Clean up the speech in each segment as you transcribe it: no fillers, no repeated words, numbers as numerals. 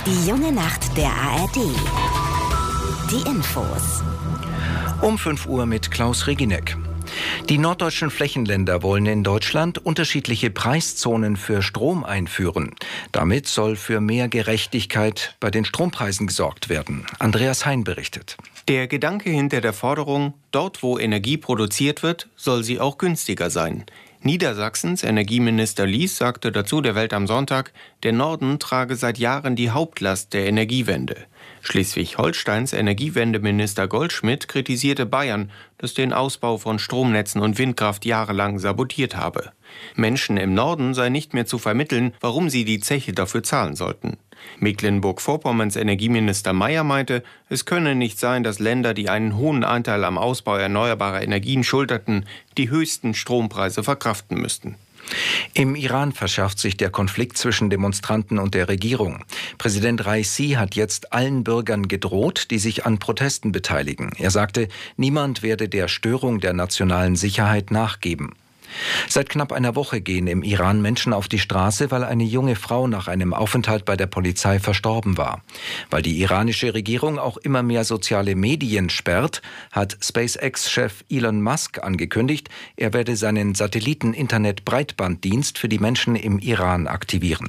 Die junge Nacht der ARD. Die Infos. Um 5 Uhr mit Klaus Reginek. Die norddeutschen Flächenländer wollen in Deutschland unterschiedliche Preiszonen für Strom einführen. Damit soll für mehr Gerechtigkeit bei den Strompreisen gesorgt werden. Andreas Hein berichtet. Der Gedanke hinter der Forderung, dort wo Energie produziert wird, soll sie auch günstiger sein. Niedersachsens Energieminister Lies sagte dazu der Welt am Sonntag, der Norden trage seit Jahren die Hauptlast der Energiewende. Schleswig-Holsteins Energiewendeminister Goldschmidt kritisierte Bayern, das den Ausbau von Stromnetzen und Windkraft jahrelang sabotiert habe. Menschen im Norden sei nicht mehr zu vermitteln, warum sie die Zeche dafür zahlen sollten. Mecklenburg-Vorpommerns Energieminister Mayer meinte, es könne nicht sein, dass Länder, die einen hohen Anteil am Ausbau erneuerbarer Energien schulterten, die höchsten Strompreise verkraften müssten. Im Iran verschärft sich der Konflikt zwischen Demonstranten und der Regierung. Präsident Raisi hat jetzt allen Bürgern gedroht, die sich an Protesten beteiligen. Er sagte, niemand werde der Störung der nationalen Sicherheit nachgeben. Seit knapp einer Woche gehen im Iran Menschen auf die Straße, weil eine junge Frau nach einem Aufenthalt bei der Polizei verstorben war. Weil die iranische Regierung auch immer mehr soziale Medien sperrt, hat SpaceX-Chef Elon Musk angekündigt, er werde seinen Satelliten-Internet-Breitbanddienst für die Menschen im Iran aktivieren.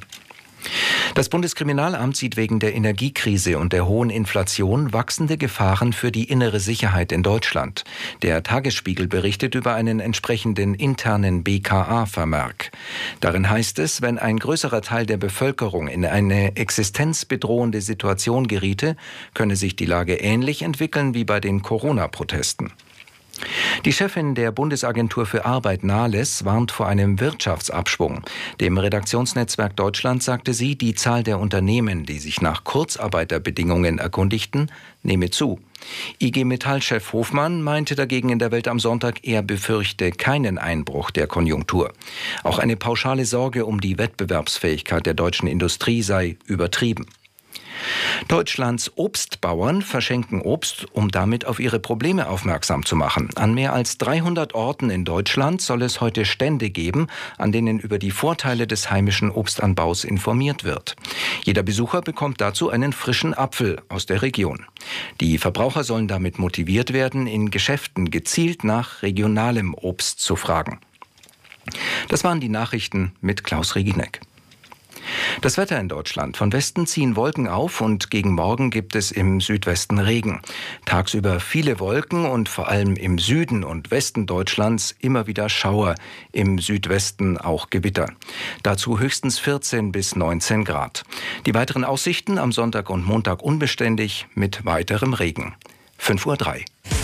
Das Bundeskriminalamt sieht wegen der Energiekrise und der hohen Inflation wachsende Gefahren für die innere Sicherheit in Deutschland. Der Tagesspiegel berichtet über einen entsprechenden internen BKA-Vermerk. Darin heißt es, wenn ein größerer Teil der Bevölkerung in eine existenzbedrohende Situation geriete, könne sich die Lage ähnlich entwickeln wie bei den Corona-Protesten. Die Chefin der Bundesagentur für Arbeit Nahles warnt vor einem Wirtschaftsabschwung. Dem Redaktionsnetzwerk Deutschland sagte sie, die Zahl der Unternehmen, die sich nach Kurzarbeiterbedingungen erkundigten, nehme zu. IG Metall-Chef Hofmann meinte dagegen in der Welt am Sonntag, er befürchte keinen Einbruch der Konjunktur. Auch eine pauschale Sorge um die Wettbewerbsfähigkeit der deutschen Industrie sei übertrieben. Deutschlands Obstbauern verschenken Obst, um damit auf ihre Probleme aufmerksam zu machen. An mehr als 300 Orten in Deutschland soll es heute Stände geben, an denen über die Vorteile des heimischen Obstanbaus informiert wird. Jeder Besucher bekommt dazu einen frischen Apfel aus der Region. Die Verbraucher sollen damit motiviert werden, in Geschäften gezielt nach regionalem Obst zu fragen. Das waren die Nachrichten mit Klaus Reginek. Das Wetter in Deutschland. Von Westen ziehen Wolken auf und gegen Morgen gibt es im Südwesten Regen. Tagsüber viele Wolken und vor allem im Süden und Westen Deutschlands immer wieder Schauer. Im Südwesten auch Gewitter. Dazu höchstens 14 bis 19 Grad. Die weiteren Aussichten am Sonntag und Montag unbeständig mit weiterem Regen. 5:03 Uhr.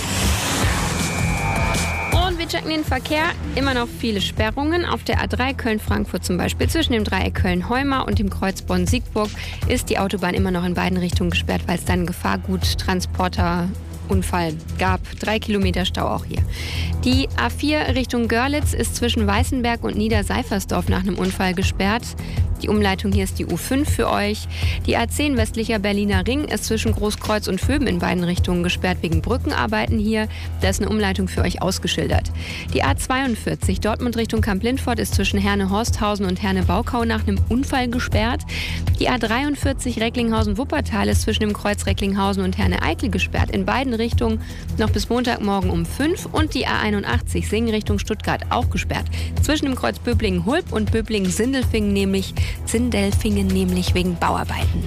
Wir checken den Verkehr, immer noch viele Sperrungen. Auf der A3 Köln-Frankfurt zum Beispiel zwischen dem Dreieck Köln-Heumar und dem Kreuz Bonn-Siegburg ist die Autobahn immer noch in beiden Richtungen gesperrt, weil es dann einen Gefahrguttransporterunfall gab. 3 Kilometer Stau auch hier. Die A4 Richtung Görlitz ist zwischen Weißenberg und Niederseifersdorf nach einem Unfall gesperrt. Die Umleitung hier ist die U5 für euch. Die A10 westlicher Berliner Ring ist zwischen Großkreuz und Vöben in beiden Richtungen gesperrt wegen Brückenarbeiten hier. Da ist eine Umleitung für euch ausgeschildert. Die A42 Dortmund Richtung Kamp-Lindfort ist zwischen Herne-Horsthausen und Herne-Baukau nach einem Unfall gesperrt. Die A43 Recklinghausen-Wuppertal ist zwischen dem Kreuz Recklinghausen und Herne-Eickel gesperrt. In beiden Richtungen noch bis Montagmorgen um 5. Und die A81 Singen Richtung Stuttgart auch gesperrt. Zwischen dem Kreuz Böblingen-Hulb und Böblingen-Sindelfingen nämlich wegen Bauarbeiten.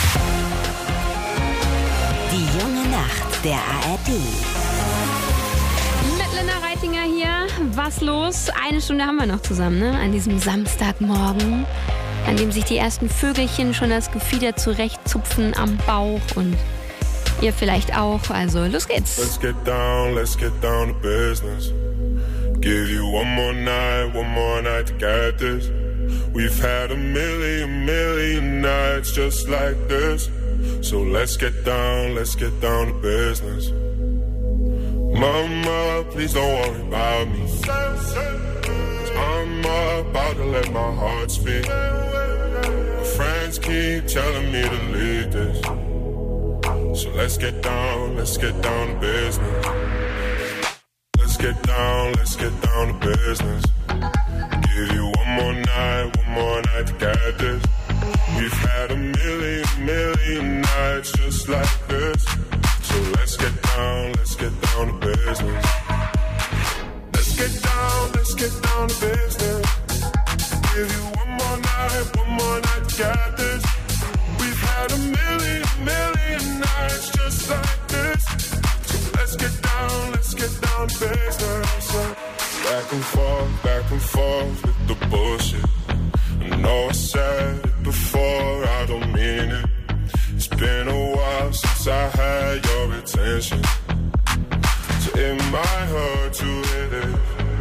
Die junge Nacht der ARD. Mit Linda Reitinger hier. Was los? Eine Stunde haben wir noch zusammen, ne? An diesem Samstagmorgen, an dem sich die ersten Vögelchen schon das Gefieder zurechtzupfen am Bauch und ihr vielleicht auch. Also los geht's. Let's get down to business. Give you one more night to get this. We've had a million nights just like this. So let's get down to business. Mama, please don't worry about me. 'Cause I'm about to let my heart speak. My friends keep telling me to leave this. So let's get down to business. Let's get down to business. Give you one more night to get this. We've had a million nights just like this. So let's get down to business. Let's get down to business. Give you one more night to get this. We've had a million nights just like this. So let's get down to business. Back and forth with the bullshit. I know I said it before, I don't mean it. It's been a while since I had your attention, so it might hurt to hit it.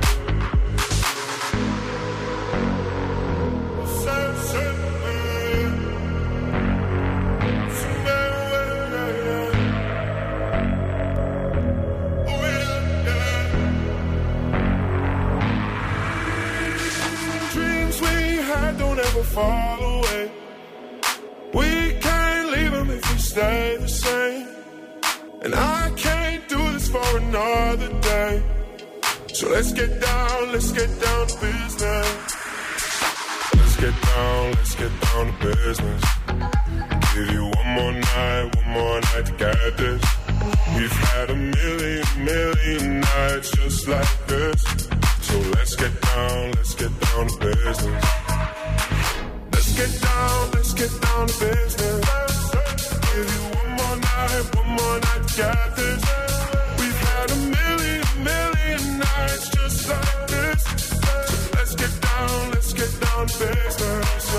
Dreams we had don't ever fall away. We can't leave them if we stay the same. And I can't do this for another day. So let's get down to business. Let's get down to business. Give you one more night to get this. We've had a million nights just like this. So let's get down to business. Let's get down to business. Give you one more night to get this. We've had a million nights just like this. So let's get down to business.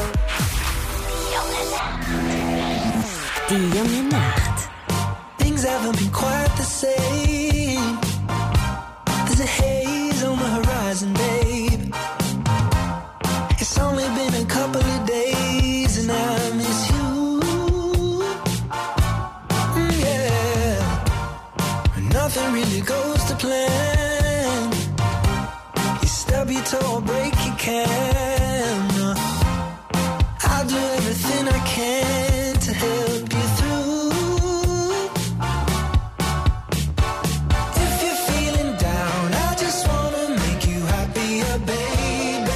Die junge Nacht. Things haven't been quite the same. There's a haze on the horizon, babe. It's only been a couple of days and I miss you. Yeah. Nothing really goes to plan. You stub your toe or break your can. I'll do everything I can to help you through. If you're feeling down, I just wanna make you happier, baby.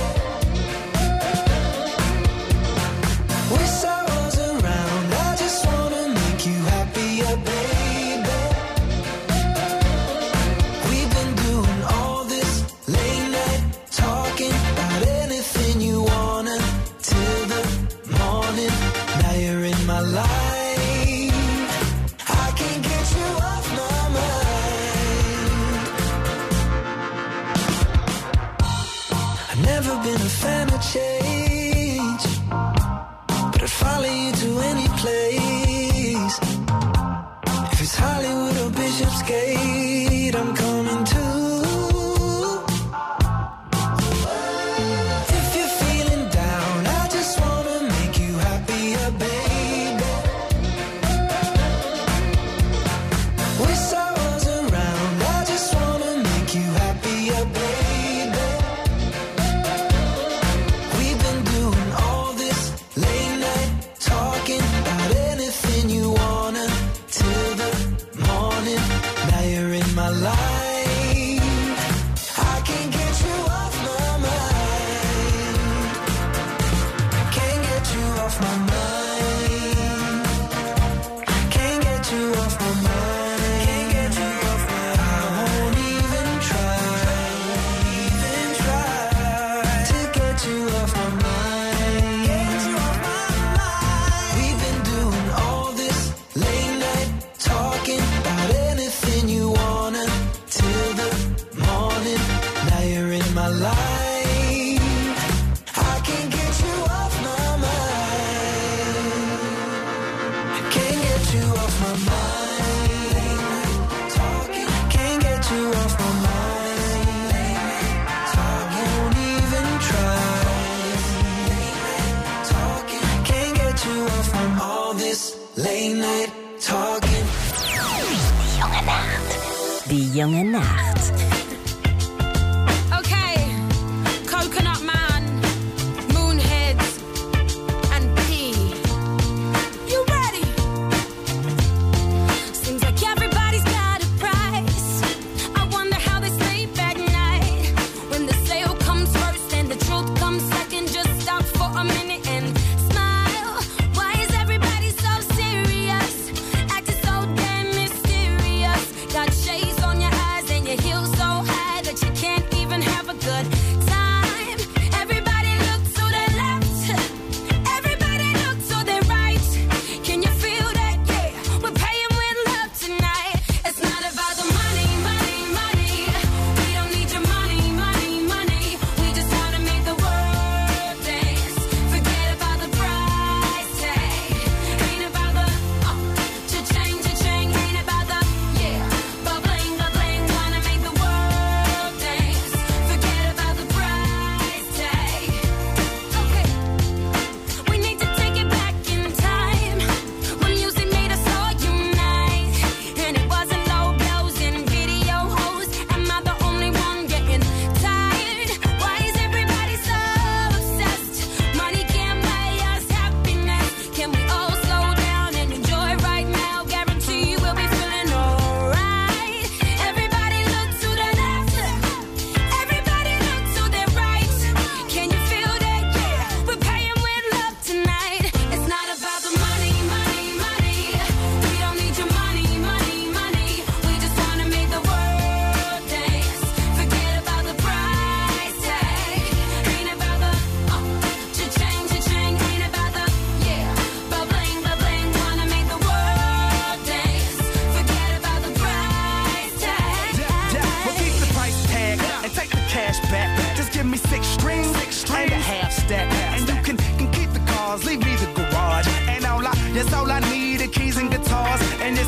With sorrows around, I just wanna make you happier, baby. We've been doing all this late night talking about anything you wanna till the morning. Now you're in my life. I can't get you off my mind. I've never been a fan of change, but I'd follow you to any place. If it's Hollywood or Bishopsgate, I'm coming too. If you're feeling down, I just wanna make you happier, baby. With sorrows around, I just wanna make you happier, baby. We've been doing all this late night talking about anything you wanna till the morning. Now you're in my life. I can't get you off my mind. Can't get you off my mind. Can't get you off my mind. Can't get you off my mind. I won't even try to get you off my mind. Get you off my mind. We've been doing all this late night talking about anything you wanna till the morning. Now you're in my life. I can't get you off my mind. Can't get you off my mind. Talking. Can't get you off my mind. I won't even try. Talking. Can't get you off from all this late night talking. Die junge Nacht. Okay, Coconut Man, Moonheads, and P. You ready? Seems like everybody's got a price. I wonder how they sleep at night. When the sale comes first and the truth comes second, just stop for a minute and smile.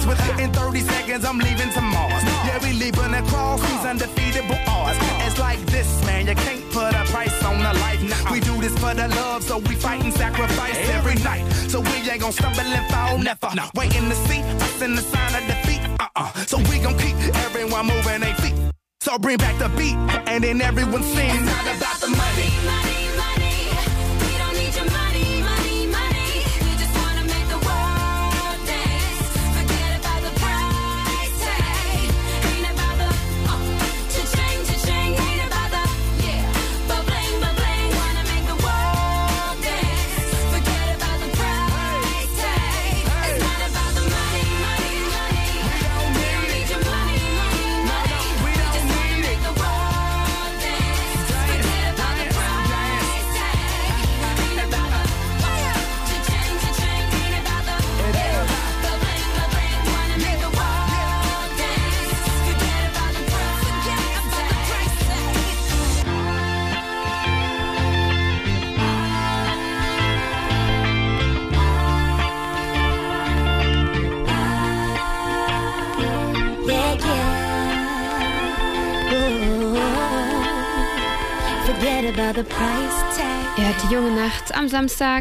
Within 30 seconds, I'm leaving to Mars. Yeah, we leaving across these undefeatable odds. It's like this, man, you can't put a price on a life. Nah, we do this for the love, so we fight and sacrifice every night. So we ain't gon' stumble and fall, never. Waiting to see us in the sign of defeat. So we gon' keep everyone moving their feet. So bring back the beat, and then everyone sings. It's not about the money. Money, money. We don't need your money, money, money. We just wanna make the world dance. Forget about the price tag. Ain't about the cha-ching, cha-ching. Ain't about the ba-bling, ba-bling. Wanna make the world dance. Forget about the price tag. It's not about the money, money, money. We don't need your money, money, money. We just wanna make the world dance. Forget about the price tag. Ain't about the cha-ching, cha-ching. Ain't about the ba-bling, ba-bling. Wanna make the world dance. Forget about the price Forget about the price tag. Ihr hört die junge Nacht am Samstag.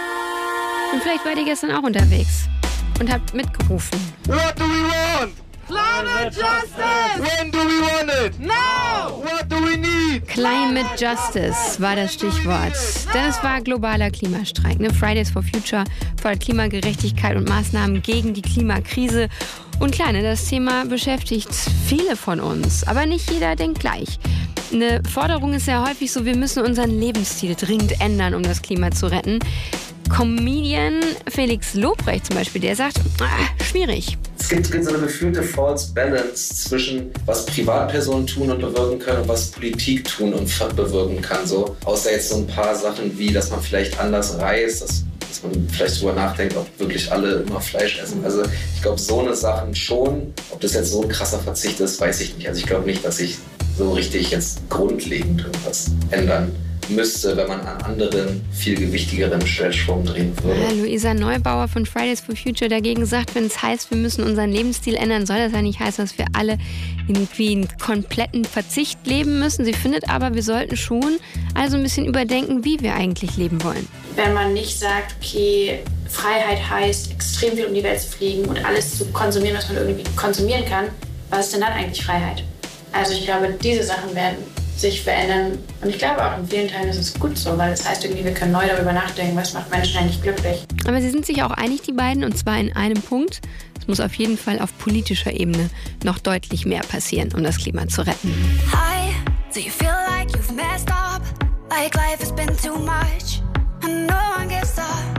Und vielleicht wart ihr gestern auch unterwegs und habt mitgerufen. What do we want? Climate justice! When do we want it? Now! What do we need? Climate Justice war das Stichwort. Denn es war globaler Klimastreik. Fridays for Future fordert Klimagerechtigkeit und Maßnahmen gegen die Klimakrise. Und klar, das Thema beschäftigt viele von uns. Aber nicht jeder denkt gleich. Eine Forderung ist ja häufig so, wir müssen unseren Lebensstil dringend ändern, um das Klima zu retten. Comedian Felix Lobrecht zum Beispiel, der sagt, schwierig. Es gibt so eine gefühlte False Balance zwischen, was Privatpersonen tun und bewirken können und was Politik tun und bewirken kann. So, außer jetzt so ein paar Sachen wie, dass man vielleicht anders reist, dass man vielleicht drüber nachdenkt, ob wirklich alle immer Fleisch essen. Also ich glaube, so eine Sachen schon. Ob das jetzt so ein krasser Verzicht ist, weiß ich nicht. Also ich glaube nicht, dass ich so richtig jetzt grundlegend irgendwas ändern müsste, wenn man an anderen, viel gewichtigeren Stellschrauben drehen würde. Ja, Luisa Neubauer von Fridays for Future dagegen sagt, wenn es heißt, wir müssen unseren Lebensstil ändern, soll das ja nicht heißen, dass wir alle irgendwie einen kompletten Verzicht leben müssen. Sie findet aber, wir sollten schon also ein bisschen überdenken, wie wir eigentlich leben wollen. Wenn man nicht sagt, okay, Freiheit heißt, extrem viel um die Welt zu fliegen und alles zu konsumieren, was man irgendwie konsumieren kann, was ist denn dann eigentlich Freiheit? Also ich glaube, diese Sachen werden sich verändern. Und ich glaube auch in vielen Teilen ist es gut so, weil das heißt irgendwie, wir können neu darüber nachdenken, was macht Menschen eigentlich glücklich. Aber sie sind sich auch einig, die beiden, und zwar in einem Punkt. Es muss auf jeden Fall auf politischer Ebene noch deutlich mehr passieren, um das Klima zu retten. Hi, do you feel like you've messed up? Like life has been too much and no one gives up.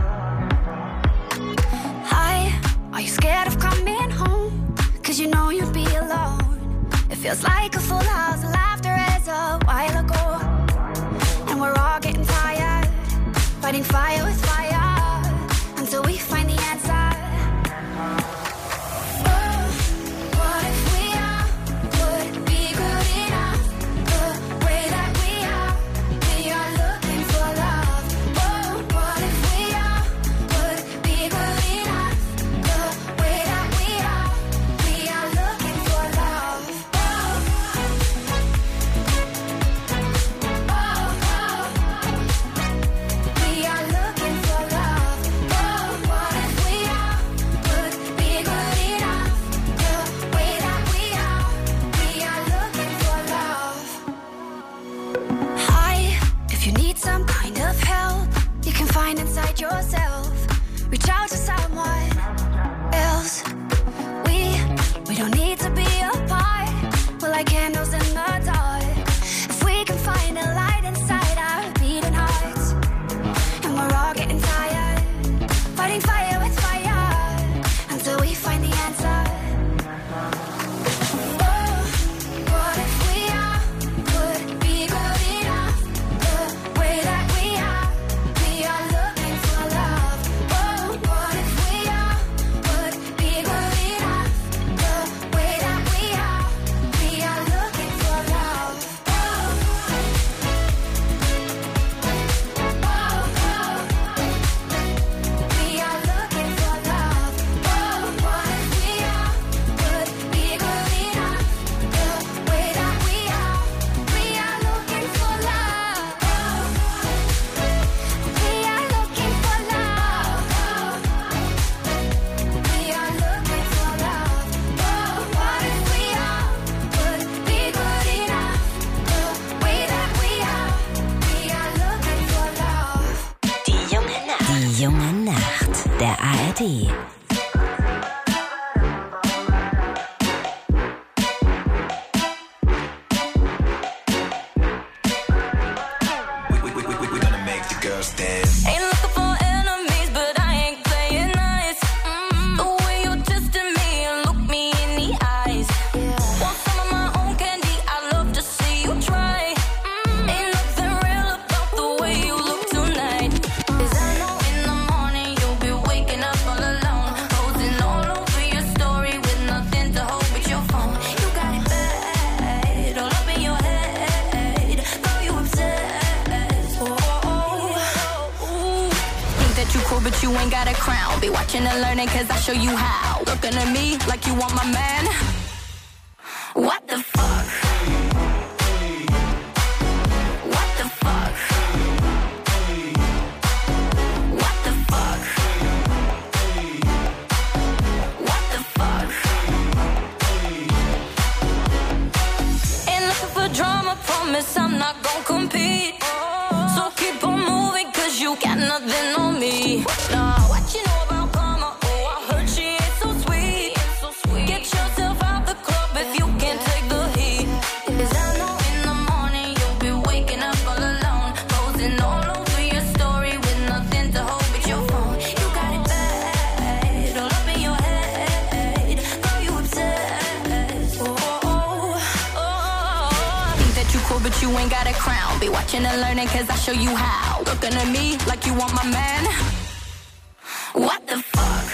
Hi, are you scared of coming home? Cause you know you'd be alone. It feels like a full house, laughter is a while ago. And we're all getting tired, fighting fire with fire, until we find the answer. Oh, what if we all would be good enough? The way that we are looking for love. Oh, what if we all would be good enough? The way that we are looking for love. We are looking for love. Oh, what if we all would be good enough? The way that we are looking for love. Hi, if you need some kind of help, you can find inside yourself. Reach out to someone else. We don't need to be apart. We're like candles in the dark. If we can find a light inside our beating hearts, and we're all getting tired, fighting fire with fire, until we find the answer. Oh, what if we all would be good enough? The way that we are looking for love. Oh, what if we all would be good enough? The way that we are looking for love. Oh, junge Nacht der ARD. You ain't got a crown. Be watching and learning cause I show you how. Looking at me like you want my man. What the fuck? What the fuck? What the fuck? What the fuck? Ain't looking for drama, promise I'm not gon' compete. So keep on moving cause you got nothing on me. Nah, what you know about karma? Oh, I heard she ain't so sweet. Get yourself out the club if you can't take the heat. Cause I know in the morning you'll be waking up all alone, posing all over your story with nothing to hold but your phone. You got it bad, all up in your head. Girl, you obsessed. Think that you cool but you ain't got a crown. Be watching and learning cause I show you how. Looking at me like you want my man. What the fuck?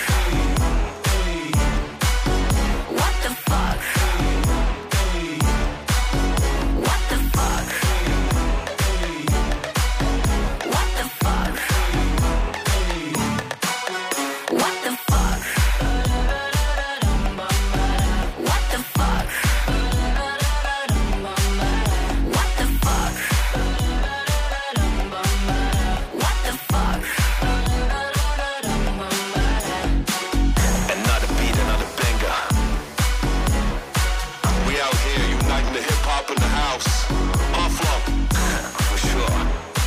What the fuck? What the fuck? What the fuck? What the fuck? What the fuck? What the fuck? What the fuck? Another beat, another banger. We out here uniting the hip hop in the house. On flow, for sure.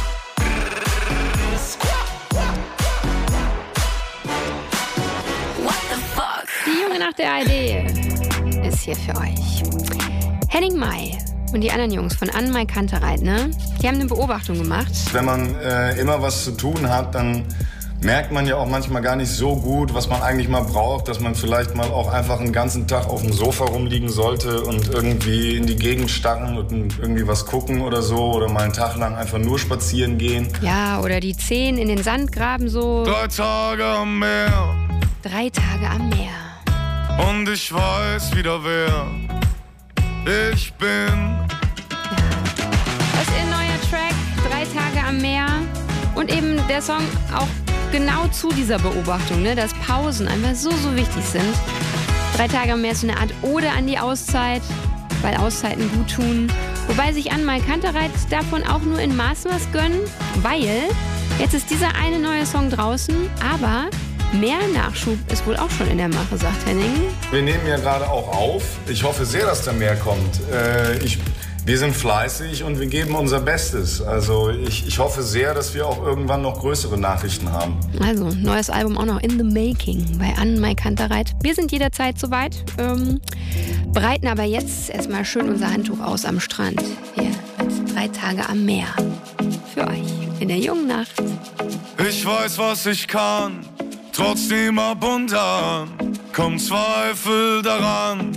What the fuck? Die junge Nacht der ARD ist hier für euch. Henning May und die anderen Jungs von An-Mai Kantereit, ne? Die haben eine Beobachtung gemacht. Wenn man immer was zu tun hat, dann merkt man ja auch manchmal gar nicht so gut, was man eigentlich mal braucht, dass man vielleicht mal auch einfach einen ganzen Tag auf dem Sofa rumliegen sollte und irgendwie in die Gegend starren und irgendwie was gucken oder so oder mal einen Tag lang einfach nur spazieren gehen. Ja, oder die Zehen in den Sand graben so. 3 Tage am Meer 3 Tage am Meer. und ich weiß wieder wer ich bin. Das ist ein neuer Track, 3 Tage am Meer. Und eben der Song auch genau zu dieser Beobachtung, ne, dass Pausen einfach so wichtig sind. 3 Tage am Meer ist so eine Art Ode an die Auszeit, weil Auszeiten gut tun. Wobei sich An-Mai Kantereit davon auch nur in Maßen was gönnen, weil jetzt ist dieser eine neue Song draußen, aber mehr Nachschub ist wohl auch schon in der Mache, sagt Henning. Wir nehmen ja gerade auch auf. Ich hoffe sehr, dass da mehr kommt. Wir sind fleißig und wir geben unser Bestes. Also ich hoffe sehr, dass wir auch irgendwann noch größere Nachrichten haben. Also, neues Album auch noch in the making bei An-Mai Kantereit. Wir sind jederzeit soweit, breiten aber jetzt erstmal schön unser Handtuch aus am Strand. Hier mit 3 Tage am Meer. Für euch in der jungen Nacht. Ich weiß, was ich kann, trotzdem ab und an kommt Zweifel daran.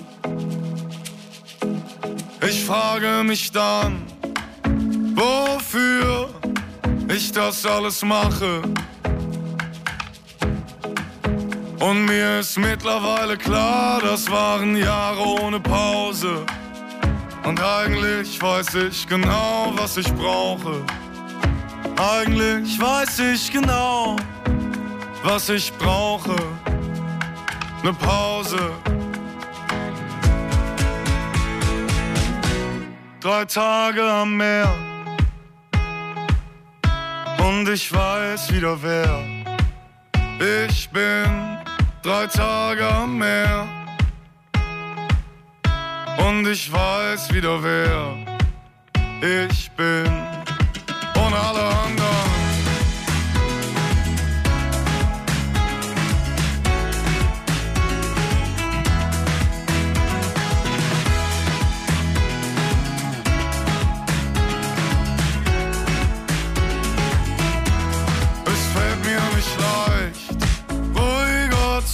Ich frage mich dann, wofür ich das alles mache. Und mir ist mittlerweile klar, das waren Jahre ohne Pause. Und eigentlich weiß ich genau, was ich brauche. Eigentlich weiß ich genau, was ich brauche. 'Ne Pause. 3 Tage am Meer und ich weiß wieder wer ich bin. 3 Tage am Meer und ich weiß wieder wer ich bin. Und alle anderen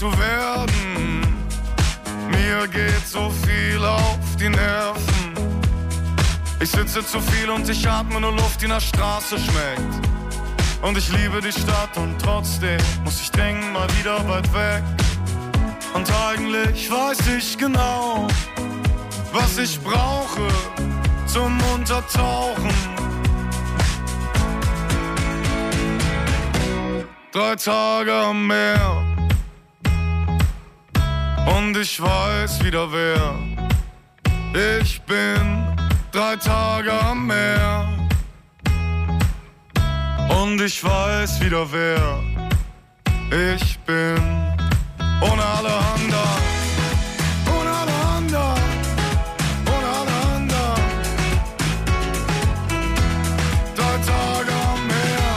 zu werden. Mir geht so viel auf die Nerven. Ich sitze zu viel und ich atme nur Luft, die nach Straße schmeckt. Und ich liebe die Stadt und trotzdem muss ich dringend mal wieder weit weg. Und eigentlich weiß ich genau, was ich brauche zum Untertauchen. 3 Tage am Meer und ich weiß wieder wer ich bin. 3 Tage am Meer und ich weiß wieder wer ich bin. Ohne alle anderen, ohne alle anderen, ohne alle anderen. 3 Tage am Meer,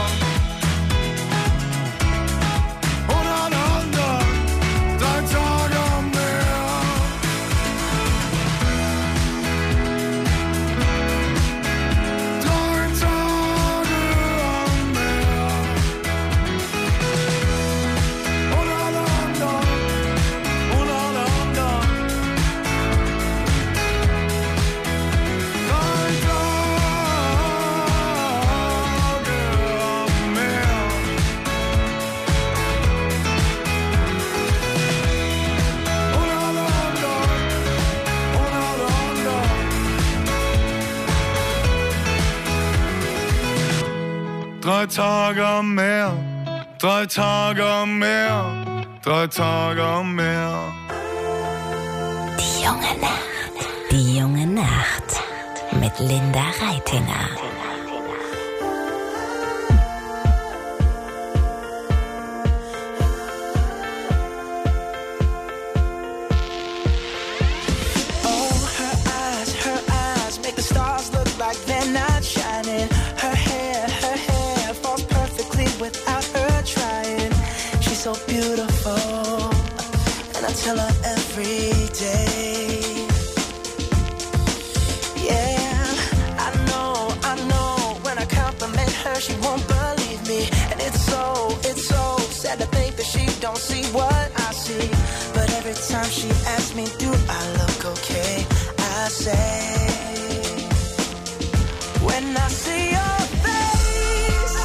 ohne alle anderen. 3 Tage am Meer. 3 Tage am Meer, ohne alle anderen. Drei Tage am Meer, 3 Tage am Meer, 3 Tage am Meer. Die junge Nacht. Die junge Nacht. Mit Linda Reitinger. Oh, her eyes make the stars look like they're not shining. Her hair falls perfectly without her trying. She's so beautiful, and I tell her every day. Yeah, I know, when I compliment her, she won't believe me. And it's so sad to think that she don't see what I see. But every time she asks me, do I look okay? I say, when I see your face,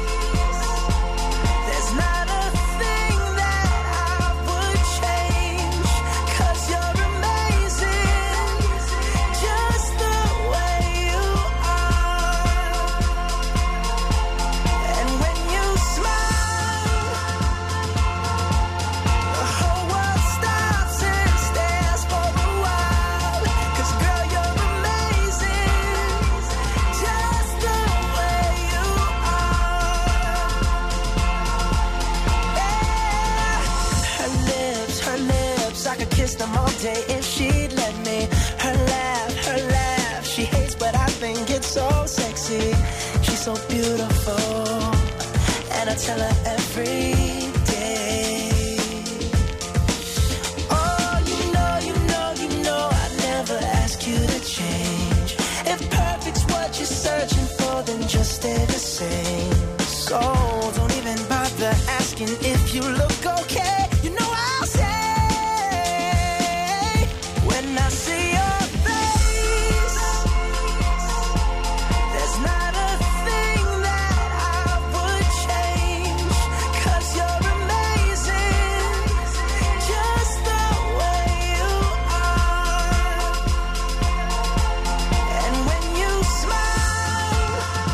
there's not a thing that I would change. 'Cause you're amazing, just the way you are. And when you smile, the whole world stops and stares for a while. 'Cause girl, you're amazing, just the way you are. Yeah. Her lips, I could kiss them all day if she'd let me. Her laugh, she hates but I think it's so sexy. She's so beautiful, and I tell her every day. Oh, you know, I'd never ask you to change. If perfect's what you're searching for, then just stay the same. So don't even bother asking if you look okay. You know I'll say, when I see your face, there's not a thing that I would change. 'Cause you're amazing, just the way you are. And when you smile,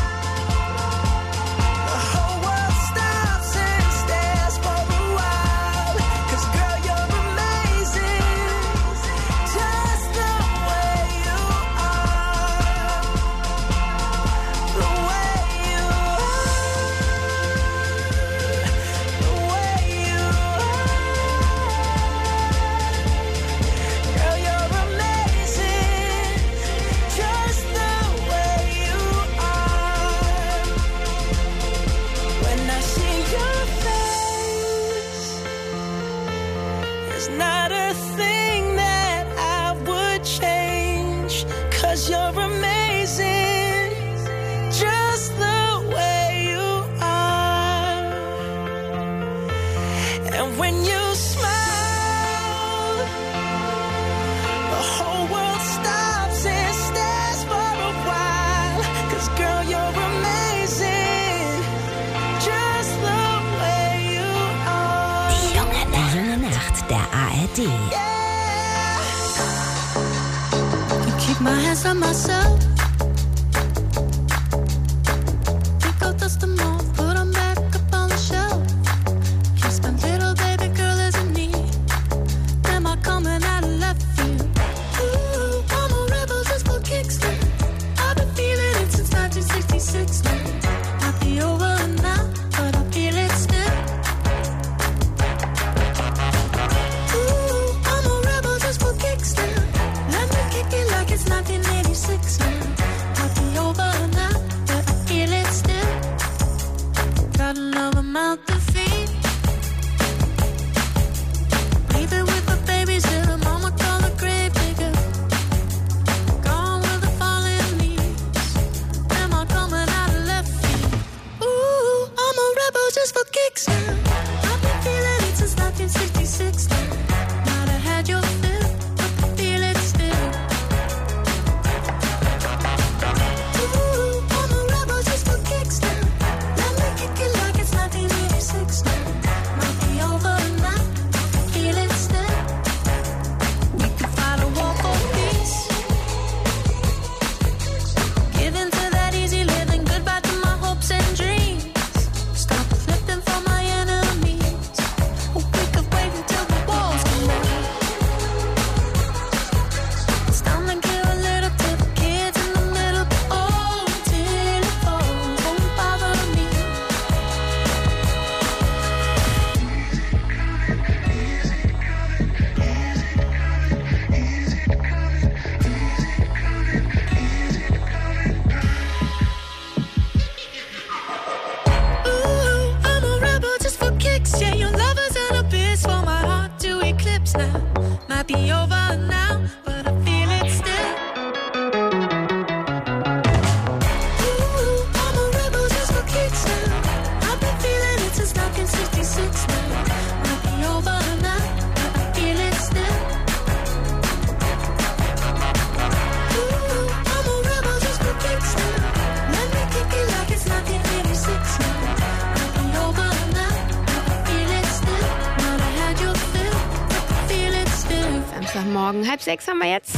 the whole world stops and stares for a while. 'Cause girl, you're amazing, just the way you are. The way you are. The way you are. Girl, you're amazing, just the way you are. When I see your face, there's not a thing that I would change. 'Cause you're amazing, just the way you are. And when you smile, Die junge Nacht der ARD. Keep my hands on myself. Pick out dust them off, put them back up on the shelf. Kiss my little baby girl as in need. Am I coming out of left field? Ooh, I'm a rebel just for kicks now. I've been feeling it since 1966 now. Might be over now, but I feel it still. Ooh, I'm a rebel just for kicks now. Let me kick it like it's 1986 now. Might be over now, but I feel it still. Got another mouth to feed. Leave it with the babies that her mama call a grave digger. Gone with the fallen leaves. Am I coming out of left field? Ooh, I'm a rebel just for kicks now. I've been feeling it since 1966 now. Might have had your fill, but I feel it still. Ooh, I'm a rebel just for kicks now. Let me kick it like it's 1986 now. Might be over now, I feel it still. We could fight a war for peace. Give in to that easy living, goodbye to my hopes and dreams. Stop flipping for my enemies. We could wait until the walls come down. It's time to give a little to the kids in the middle. Oh, till it falls, won't bother me. Ooh, I'm a rebel just for kicks. Yeah, your love is an abyss for my heart to eclipse now. Might be over now, but I feel it still. Ooh, I'm a rebel just for kicks now. I've been feeling it since 1966 now. Might be over now, but I feel it still. Ooh, I'm a rebel just for kicks now. Let me kick it like it's 1986 now. Might be over now, but I feel it still. Might have had your fill, but I feel it still. Samstagmorgen, 5:30 haben wir jetzt.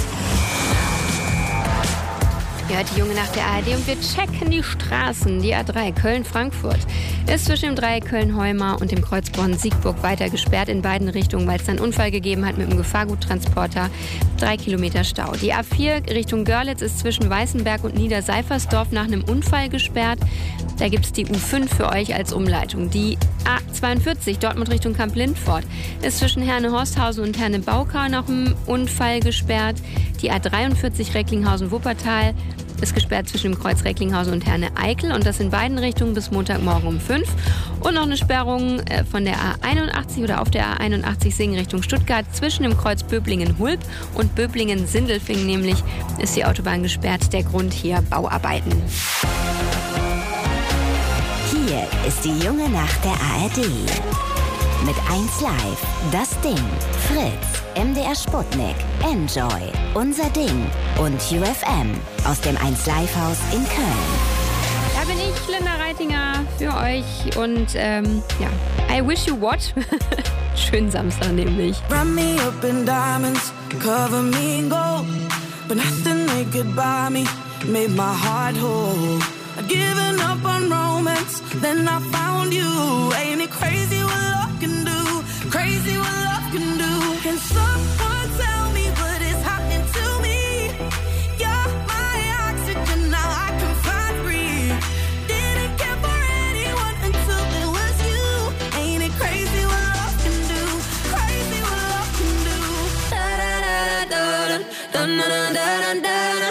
Ihr hört die junge Nacht der ARD und wir checken die Straßen. Die A3 Köln-Frankfurt ist zwischen dem Dreieck Köln-Heumar und dem Kreuz Bonn-Siegburg weiter gesperrt in beiden Richtungen, weil es einen Unfall gegeben hat mit dem Gefahrguttransporter. 3 Kilometer Stau. Die A4 Richtung Görlitz ist zwischen Weißenberg und Niederseifersdorf nach einem Unfall gesperrt. Da gibt es die U5 für euch als Umleitung. Die A42 Dortmund Richtung Kamp-Lindfort ist zwischen Herne-Horsthausen und Herne-Baukau nach einem Unfall gesperrt. Die A43 Recklinghausen-Wuppertal ist gesperrt zwischen dem Kreuz Recklinghausen und Herne-Eickel und das in beiden Richtungen bis Montagmorgen um 5. Und noch eine Sperrung von der A81 oder auf der A81 Singen Richtung Stuttgart zwischen dem Kreuz Böblingen-Hulb und Böblingen-Sindelfingen nämlich ist die Autobahn gesperrt. Der Grund hier Bauarbeiten. Hier ist die junge Nacht der ARD. Mit 1 Live, Das Ding, Fritz, MDR Sputnik, Enjoy, Unser Ding und UFM aus dem 1 Live Haus in Köln. Da bin ich, Linda Reitinger, für euch und ja, I wish you what? Schönen Samstag nämlich. Wrap me up in diamonds, cover me in gold, but nothing they could buy me made my heart whole. I'd given up on romance, then I found you. Ain't it crazy what love can do? Crazy what love can do. Can someone tell me what is happening to me? You're my oxygen, now I can find breathe. Didn't care for anyone until it was you. Ain't it crazy what love can do? Crazy what love can do. Da da da da da da da da da da.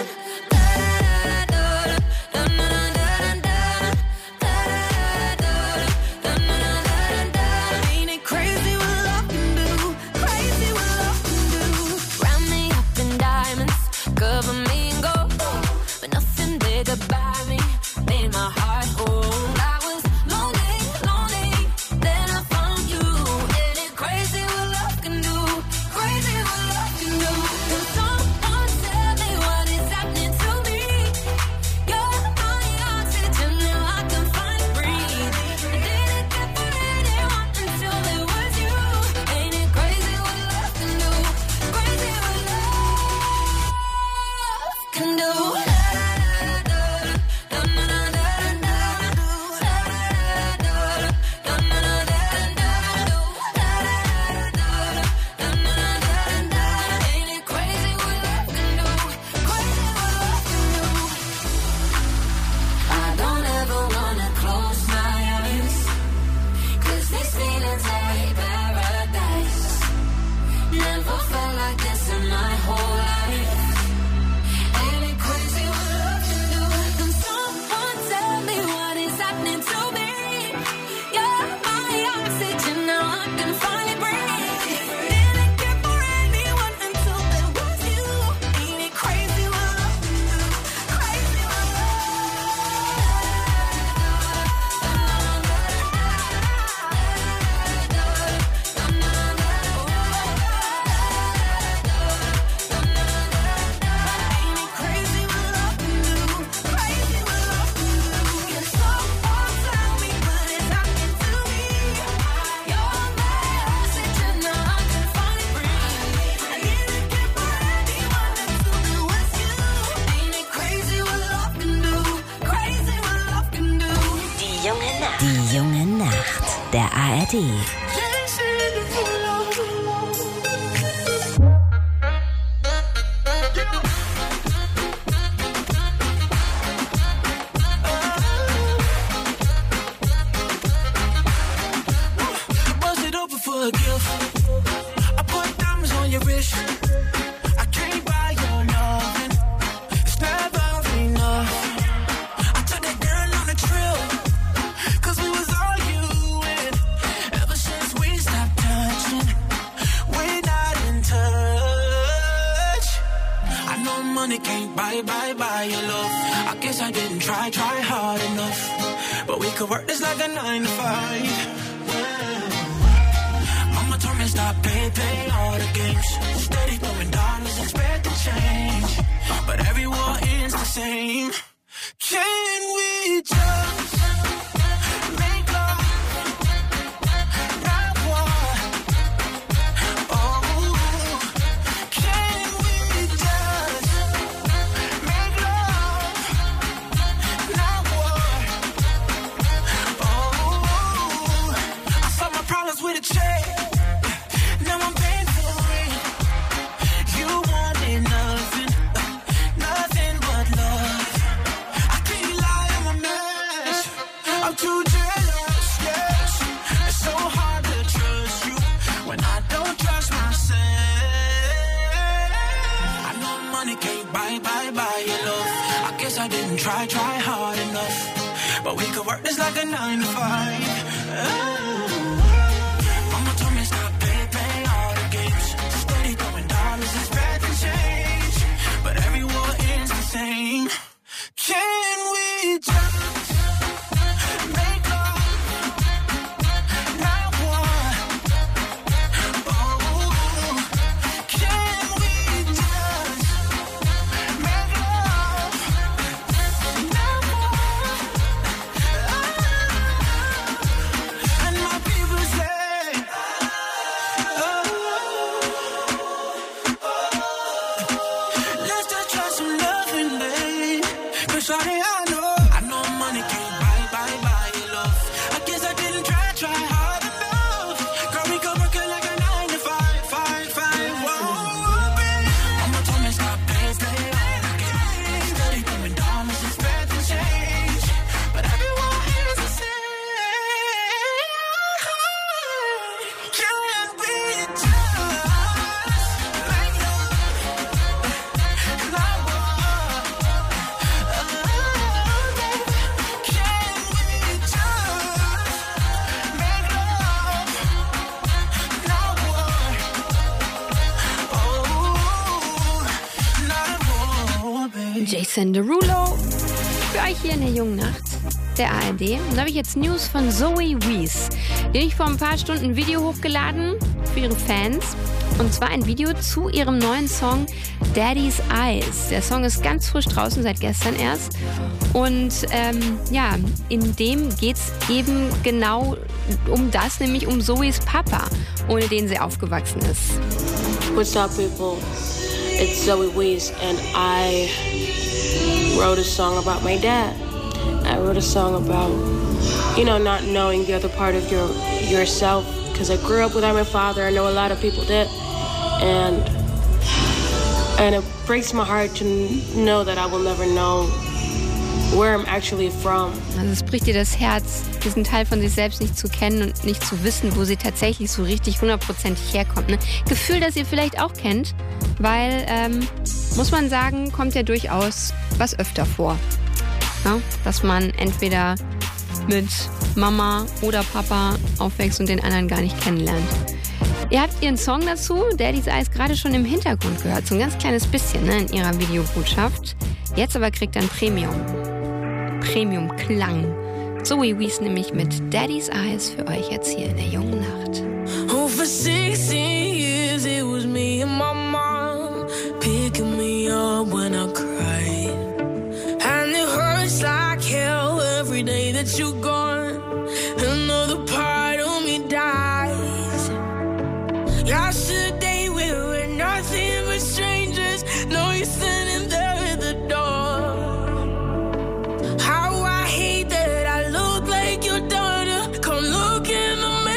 der ARD. Try hard enough, but we could work this like a 9 to 5. Mama told me stop pay all the games. Steady throwing dollars, expect to change, but every war ends the same. Can we just make love, not war? Oh, can we just make love, not war? Oh, I solved my problems with a check. Now I'm paying for it. You wanted nothing, nothing but love. I can't lie, I'm a mess. I'm too jealous, yes. It's so hard to trust you when I don't trust myself. I know money can't buy your love. I guess I didn't try hard enough, but we could work this like a 9 to 5. Mama told me stop pay all the games. Steady throwing dollars, expecting change, but every war ends the same. Can we just make love, not war? Oh, can we just make love, not war? And my people say, let's just try some loving, babe. 'Cause shawty, I know money can't buy your love. I guess I didn't try hard enough. Girl, we could work it like a 9 to 5. Whoa, babe. Mama told me stop pay all the games. Steady throwing dollars, expecting change, but everyone is the same. Can we just make love, not war? Jason Derulo für euch hier in der jungen Nacht der ARD. Und da habe ich jetzt News von Zoe Wees. Die habe ich vor ein paar Stunden ein Video hochgeladen für ihre Fans. Und zwar ein Video zu ihrem neuen Song Daddy's Eyes. Der Song ist ganz frisch draußen, seit gestern erst. Und in dem geht es eben genau um das, nämlich um Zoes Papa, ohne den sie aufgewachsen ist. What's up, people? It's Zoe Wees, and I wrote a song about my dad. I wrote a song about, not knowing the other part of yourself, because I grew up without my father. I know a lot of people did, and it breaks my heart to know that I will never know where I'm actually from. Also es bricht dir das Herz, diesen Teil von sich selbst nicht zu kennen und nicht zu wissen, wo sie tatsächlich so richtig 100%ig herkommt. Ne? Gefühl, das ihr vielleicht auch kennt, weil, muss man sagen, kommt ja durchaus was öfter vor. Ja? Dass man entweder mit Mama oder Papa aufwächst und den anderen gar nicht kennenlernt. Ihr habt ihren Song dazu, Daddy's Eyes, gerade schon im Hintergrund gehört, so ein ganz kleines bisschen in ihrer Videobotschaft. Jetzt aber kriegt er ein Premium-Klang. Zoe Wees nämlich mit Daddy's Eyes für euch jetzt hier in der jungen Nacht. Oh, for 16 years it was me and my mom picking me up when I cried. And it hurts like hell every day that you're gone. Another part of me dies. Yesterday we were nothing but strangers. Now you're standing there at the door. How I hate that I look like your daughter. Come look in the mirror.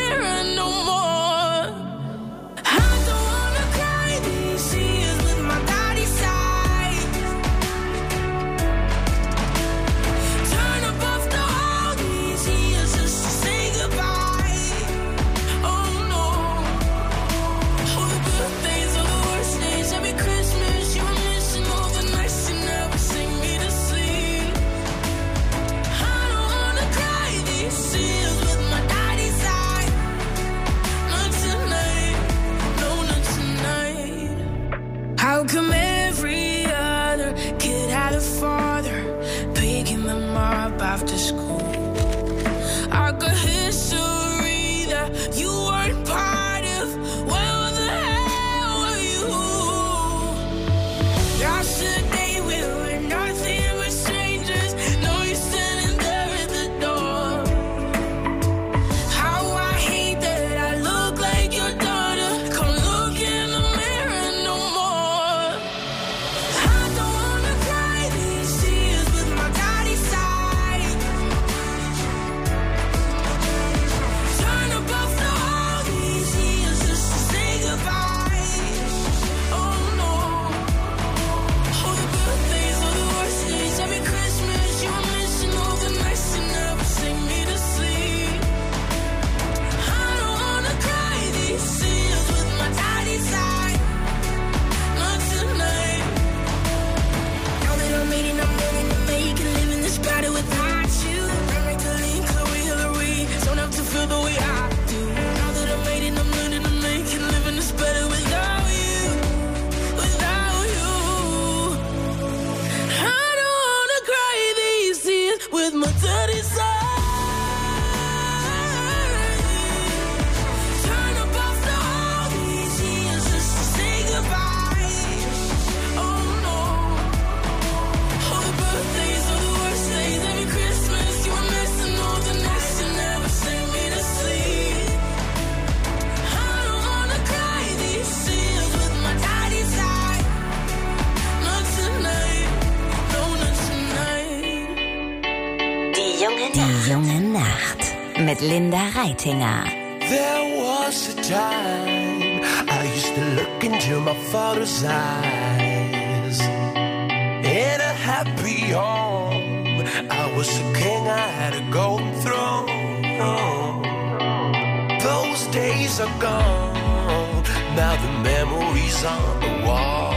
mit Linda Reitinger. There was a time I used to look into my father's eyes. In a happy home, I was a king, I had a golden throne. Those days are gone, now the memories on the wall.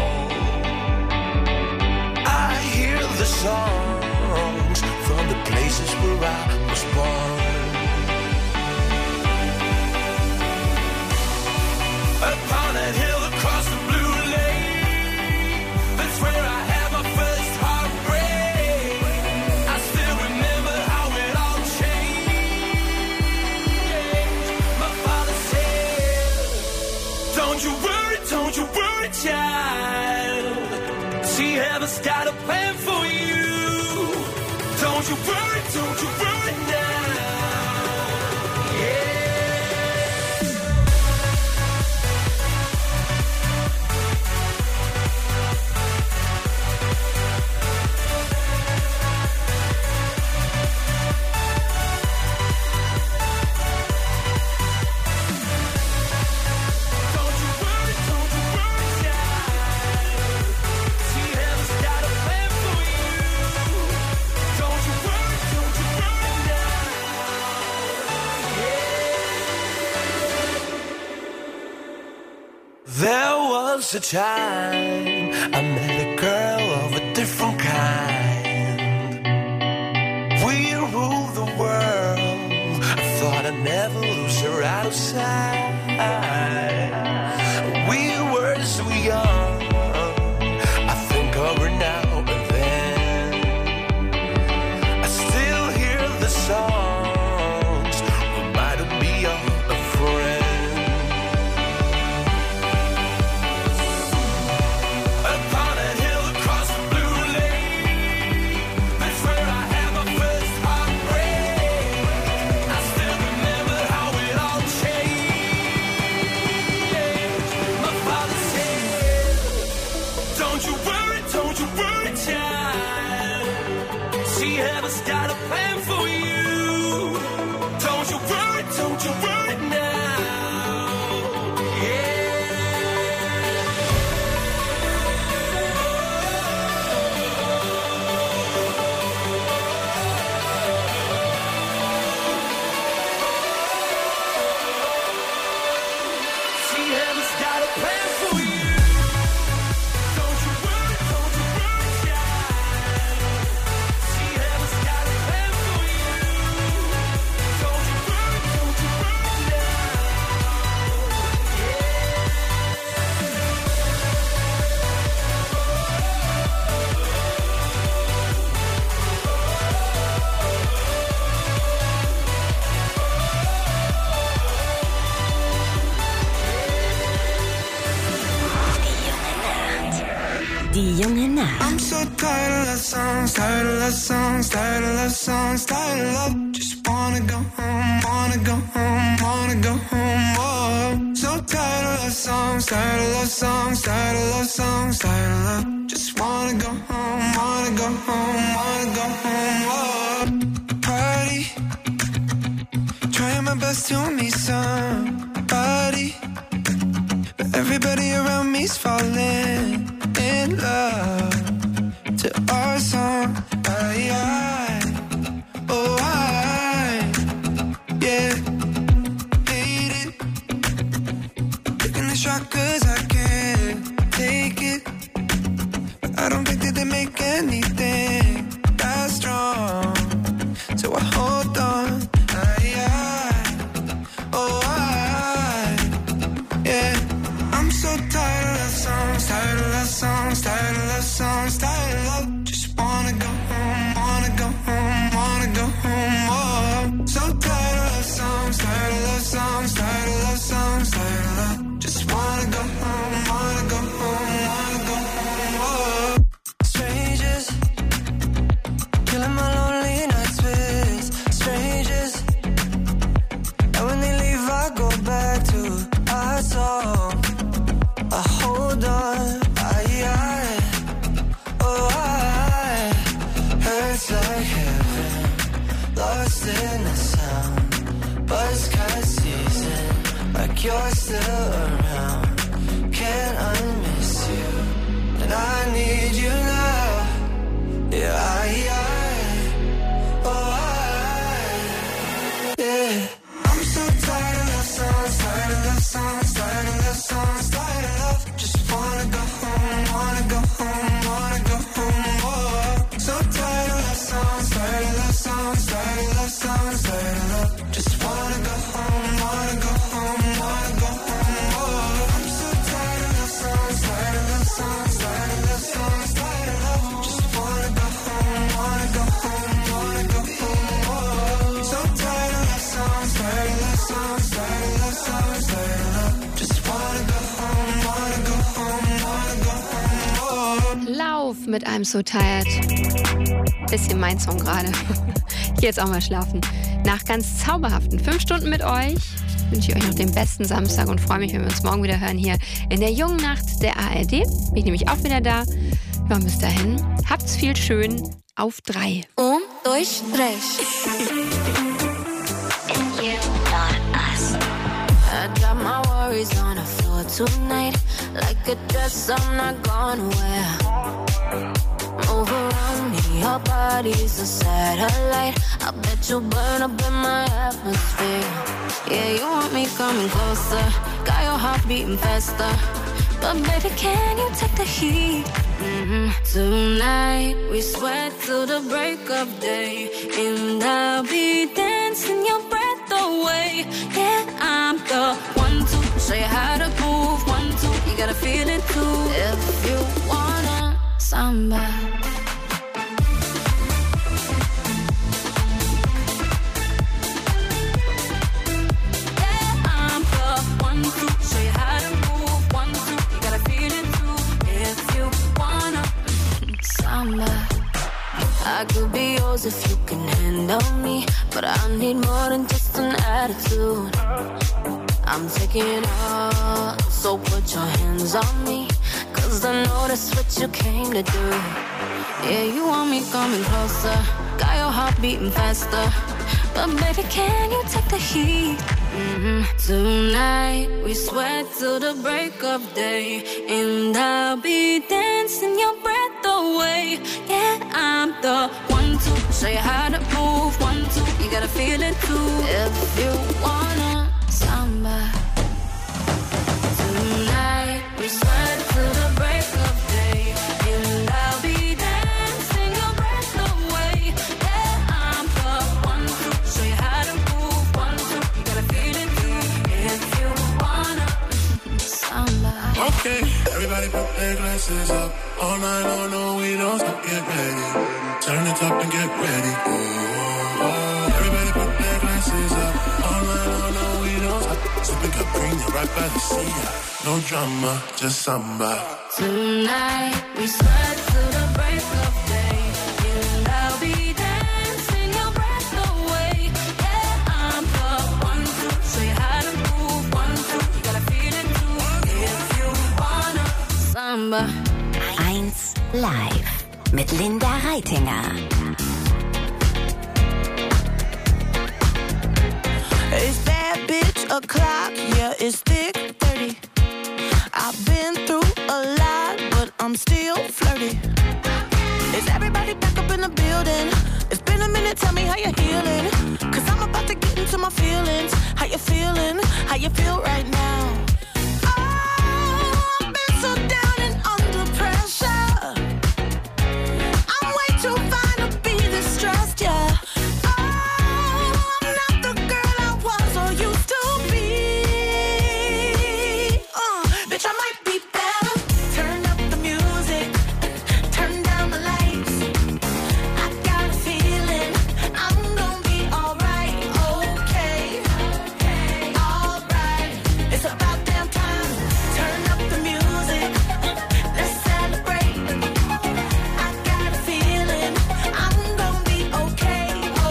I hear the songs from the places where I was born. Upon a hill across the blue lake, that's where I had my first heartbreak. I still remember how it all changed. My father said, don't you worry, child. See, heaven's got a plan for you. Don't you worry now. Yeah. There was a time I met a girl of a different kind. We ruled the world. I thought I'd never lose her out of sight. We were so young. I think of her now and then. I still hear the songs reminding me of a friend. Heaven's got a plan for you. Don't you worry now. Yeah. See, heaven's got a plan for you. Die junge Nacht. I'm so tired of love songs, tired of love songs, tired of love songs, tired of love. Just wanna go home, wanna go home, wanna go home. Oh, so tired of love songs, tired of love songs, tired of love songs, tired of love. Just wanna go home, wanna go home, wanna go home. Oh, party, trying my best to meet somebody, but everybody around me's falling in love to our song. Yeah, hate it. Taking the shot 'cause I can't take it, but I don't think that they make anything that strong. So I hold on. Yeah, I'm so tired of love songs, tired of love songs, tired of love songs, tired of love. Just wanna go home, wanna go home, wanna go home. Oh, so tired of love songs, tired of love songs, tired of love songs, tired of love. Just wanna go home, wanna go home, wanna go home. Oh, strangers, killing my lonely nights with strangers. And when they leave, I go back to our song. you're still around. Can't unmiss you, and I need you now. Yeah, yeah. I'm so tired of love songs, tired of love songs, tired of love songs, tired of love. Just wanna go home, wanna go home, wanna go home. Oh, so tired of love songs, tired of love songs, tired of love songs, tired of love. Just wanna go home, wanna go home, wanna go home. Oh, I'm so tired of love songs, tired of love songs, tired of love songs, tired of love. Just wanna go home, wanna go home, wanna go home. Oh, so tired of love songs, tired of love songs, tired of love songs, tired of love. Just wanna go home, wanna go home, wanna go home. Oh. Lauf mit I'm So Tired. Bisschen mein Song gerade. Ich geh jetzt auch mal schlafen. Nach ganz zauberhaften 5 Stunden mit euch wünsche ich euch noch den besten Samstag und freue mich, wenn wir uns morgen wieder hören hier in der jungen Nacht der ARD. Bin ich nämlich auch wieder da. Ja, und bis dahin, habt's viel schön. Auf 3. 1, 2, 3. I drop my worries on the floor tonight. Like a dress I'm not gonna wear. Move around me, your body's a satellite. I bet you burn up in my atmosphere. Yeah, you want me coming closer. Got your heart beating faster. But baby, can you take the heat? Tonight, we sweat till the break of day. And I'll be dancing your breath away. Yeah, I'm the one to show you how to move. 1, 2, you gotta feel it too. If you wanna samba. Yeah, I'm the one to show you how to move. 1, 2, you gotta feel it too. If you wanna samba. I could be yours if you can handle me, but I need more than just an attitude. I'm taking all, so put your hands on me, 'cause I know that's what you came to do. Yeah, you want me coming closer, got your heart beating faster. But baby, can you take the heat? Tonight, we sweat till the break of day. And I'll be dancing your breath away. Yeah, I'm the one to show you how to move. 1, 2, you gotta feel it too. If you wanna samba. Tonight, we sweat till the break of day. And I'll be dancing your breath away. Yeah, I'm the one to show you how to move. 1, 2, you gotta feel it too. If you wanna samba. Okay, everybody put their glasses up. All night long, no, we don't stop, get ready. Turn it up and get ready. Everybody put their glasses up. All night long, no, we don't stop. Sipping Capri, right by the sea. No drama, just samba. Tonight, we sweat till the break of day. And I'll be dancing your breath away. Yeah, I'm the one to show you how to move. 1, 2, you gotta feel it too. If you wanna samba. 1 Live mit Linda Reitinger. It's bad bitch o'clock, yeah, it's thick 30. I've been through a lot, but I'm still flirty. Is everybody back up in the building? It's been a minute, tell me how you're healing. 'Cause I'm about to get into my feelings. How you feeling? How you feel right now? Oh, I've been so down and under pressure. I'm way too fine to be distressed, yeah. Bitch, I might be better. Turn up the music, turn down the lights. I got a feeling I'm gonna be alright. Okay, alright. It's about damn time. Turn up the music, let's celebrate. I got a feeling I'm gonna be okay,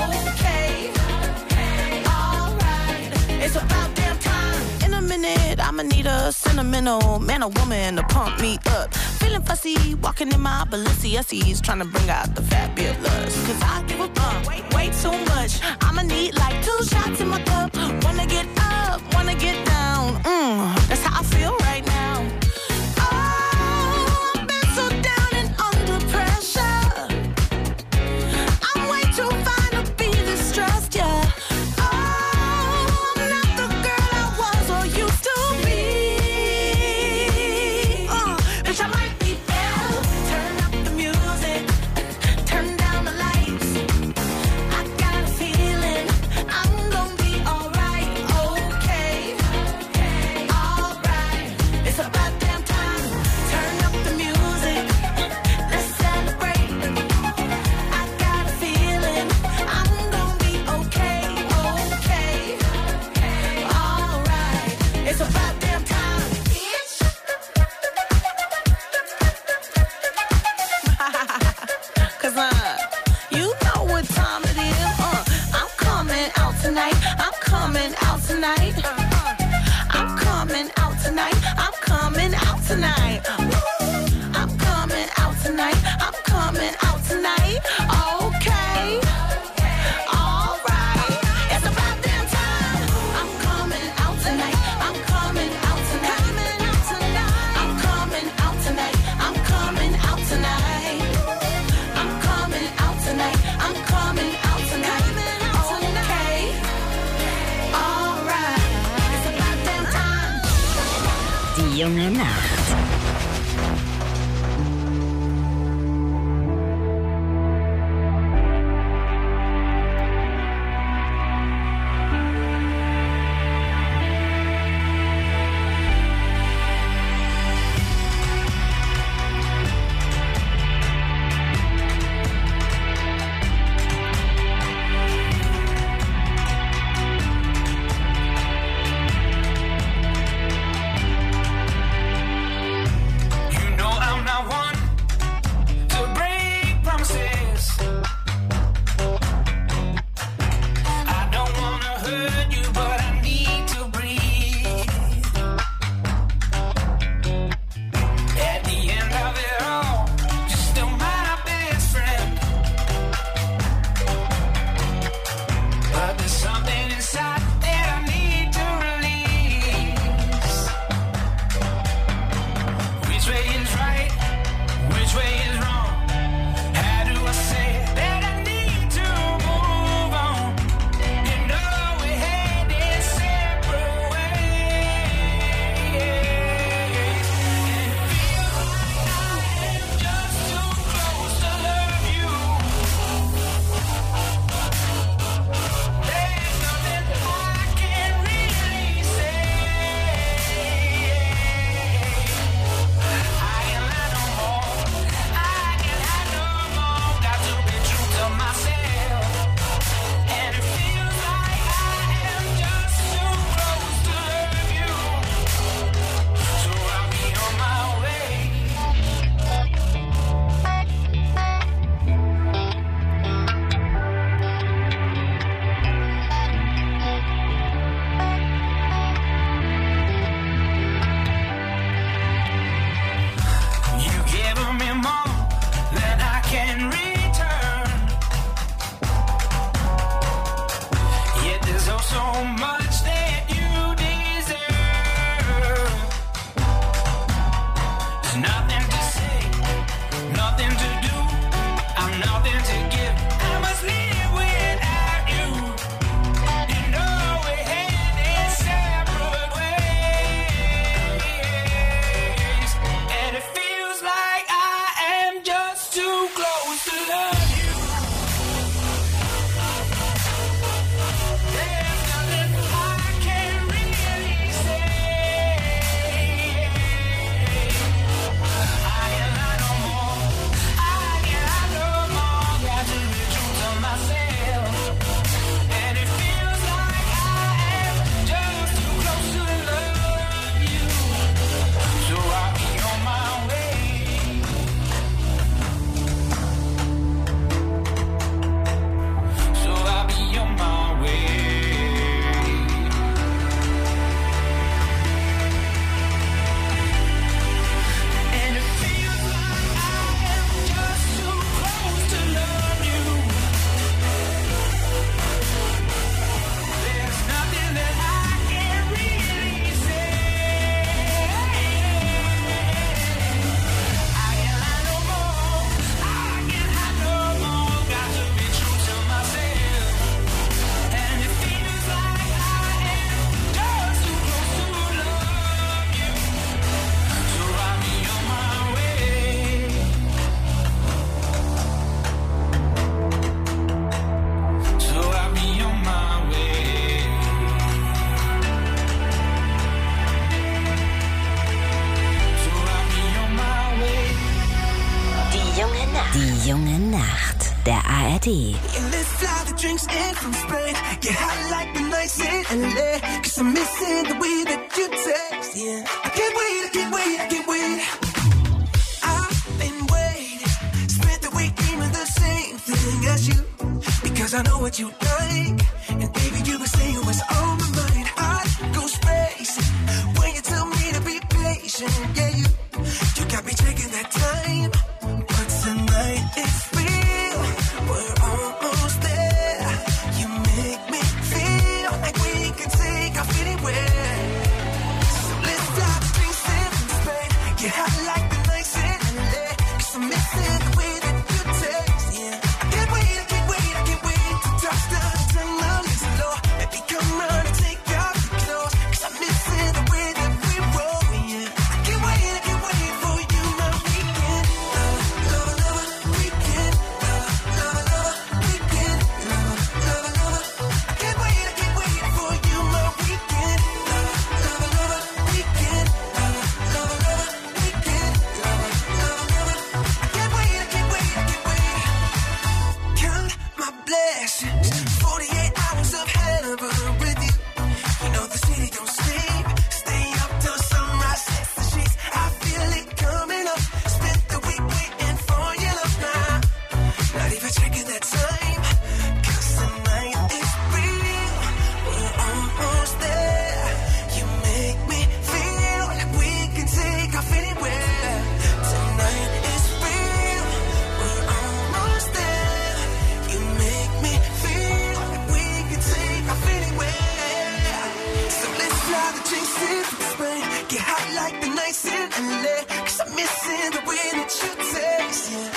alright. It's about damn time. In a minute, I'ma need a sentimental man or woman to pump me up. Feeling fussy, walking in my Balenciennes, trying to bring out the fabulous. 'Cause I give a way too much. I'ma need like 2 shots in my cup. Wanna get up, wanna get down. Die junge Nacht. Die junge Nacht, der ARD. And let's fly the drinks in from Spain. Get hot like the nights in LA. Cause I'm missing the way that you taste. Yeah. I can't wait, I can't wait, I can't wait. I've been waiting. Spent the week dreaming the same thing as you. Because I know what you like. And baby, you were saying what's on my mind. I go spacing when you tell me to be patient. Yeah, you got me taking that time. But tonight it's real. We're almost there. You make me feel like we can take off anywhere. So let's fly the drinks in from Spain. Get hot like the nights in LA. Cause I'm missing the way that you taste. Yeah, I can't wait, I can't wait, I can't wait to touch the tongue on this floor. Baby, come on and take off your clothes. Cause I'm missing the way that we roll. Yeah, I Visit from Spain, get hot like the nights in LA. Cause I'm missing the way that you taste, yeah.